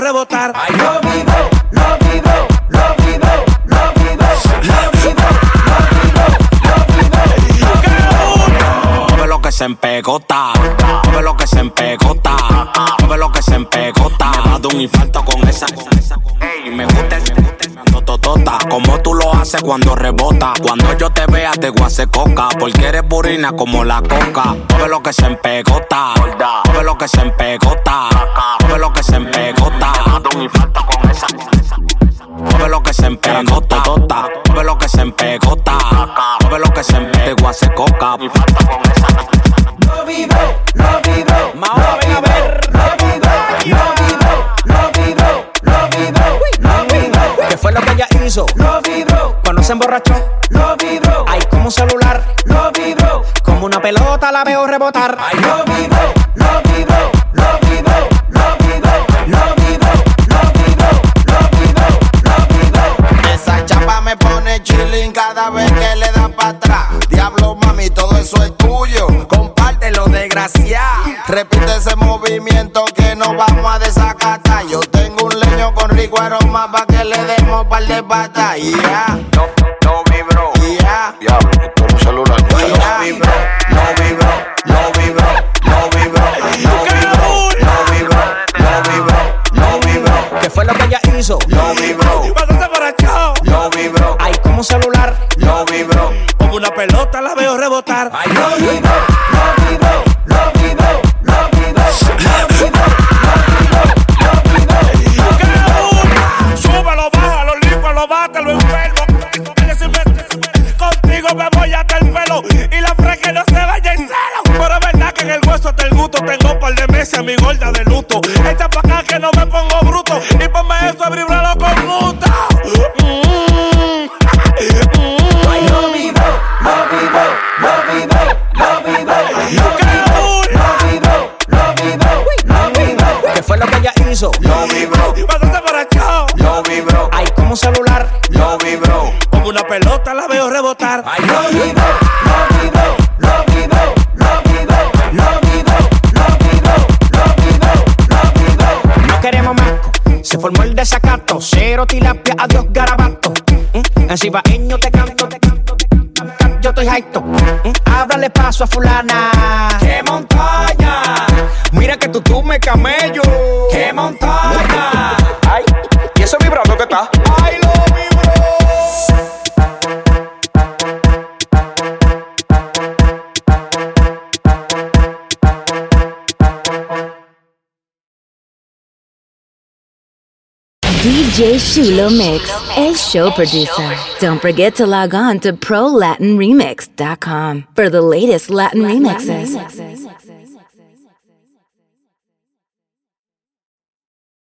rebotar. Ay, lo vibro, lo vibro, lo vibro, lo vibro, lo vibro, lo vibro, lo vibro. Mueve lo que se empegota, mueve lo que se empegota, mueve lo que se empegota. Me ha dado un infarto con esa. Ey, me gusta ese tototota, como tú lo haces cuando rebota. Cuando yo te vea te voy a hacer coca, porque eres burina como la coca. Mueve lo que se empegota, mueve lo que se empegota, mueve lo que se empegota. Me ha dado un infarto con esa. Mueve lo que se empegota, mueve lo que se empegota, mueve lo que se empegota. Te voy a hacer coca, mi falta con esa. Lo vibro, lo vibro, Mauro, ven a ver. lo vibro, lo vibro, lo vibro, lo vibro, lo vibro. ¿Qué fue lo que ella hizo? Lo vibro, Cuando se emborrachó. lo vibro, Ay, como un celular. lo vibro, Como una pelota la veo rebotar. Ay, lo vibro, lo vibro, lo vibro, lo vibro, lo vibro, lo vibro, lo vibro, lo vibro. Esa chapa me pone chilling cada vez que le da para atrás. Diablo, mami, todo eso es tuyo. Compártelo, desgraciado. Repite ese movimiento que nos vamos a desacatar. Yo tengo un leño con rico aroma pa' que le demos par de patas. Yeah. Lo vibro. Yeah. Diablo, por un celular. Lo vibro, lo vibro, lo vibro, lo vibro, lo vibro, lo vibro, lo vibro, lo vibro. ¿qué fue lo que ella hizo? Lo vibro, Cuando se emborrachó. lo vibro, Ay, como un celular. lo vibro. Como una pelota la veo rebotar. Ay, Lo vibro, lo vibro, lo vibro, lo vibro, lo vibro, lo vibro, lo vibro. súbelo, bájalo, límpalo, bátalo, enfermo. Contigo me voy hasta el pelo y la fresca no se vaya en celo. Pero es verdad que en el hueso hasta el gusto tengo un par de meses a mi gorda de luto. Echa pa' acá que no me pongo bruto y ponme eso a vibrarlo con gusto. Ay, lo vibro, lo vibro, lo vibro, lo vibro, lo vibro, lo vibro, lo vibro, lo vibro. ¿Qué fue lo que ella hizo? Lo vibro, Cuando se emborrachó. lo vibro, Ay, como un celular. lo vibro. Como una pelota la veo rebotar. Ay, Lo vibro, lo vibro, lo vibro, lo vibro, lo vibro, lo vibro, lo vibro, lo vibro. no queremos más. Se formó el desacato. Cero tilapia, adiós garabato. En cibaeño te canto. Yo estoy hypto. Ábrale paso a fulana. ¡Qué montaña! Mira que tú me camello. ¡Qué montaña! Ay, y eso vibrando que está. ¡Ay, lo vibro! DJ Shulo Mix, el show producer. Don't forget to log on to ProLatinRemix.com for the latest Latin remixes.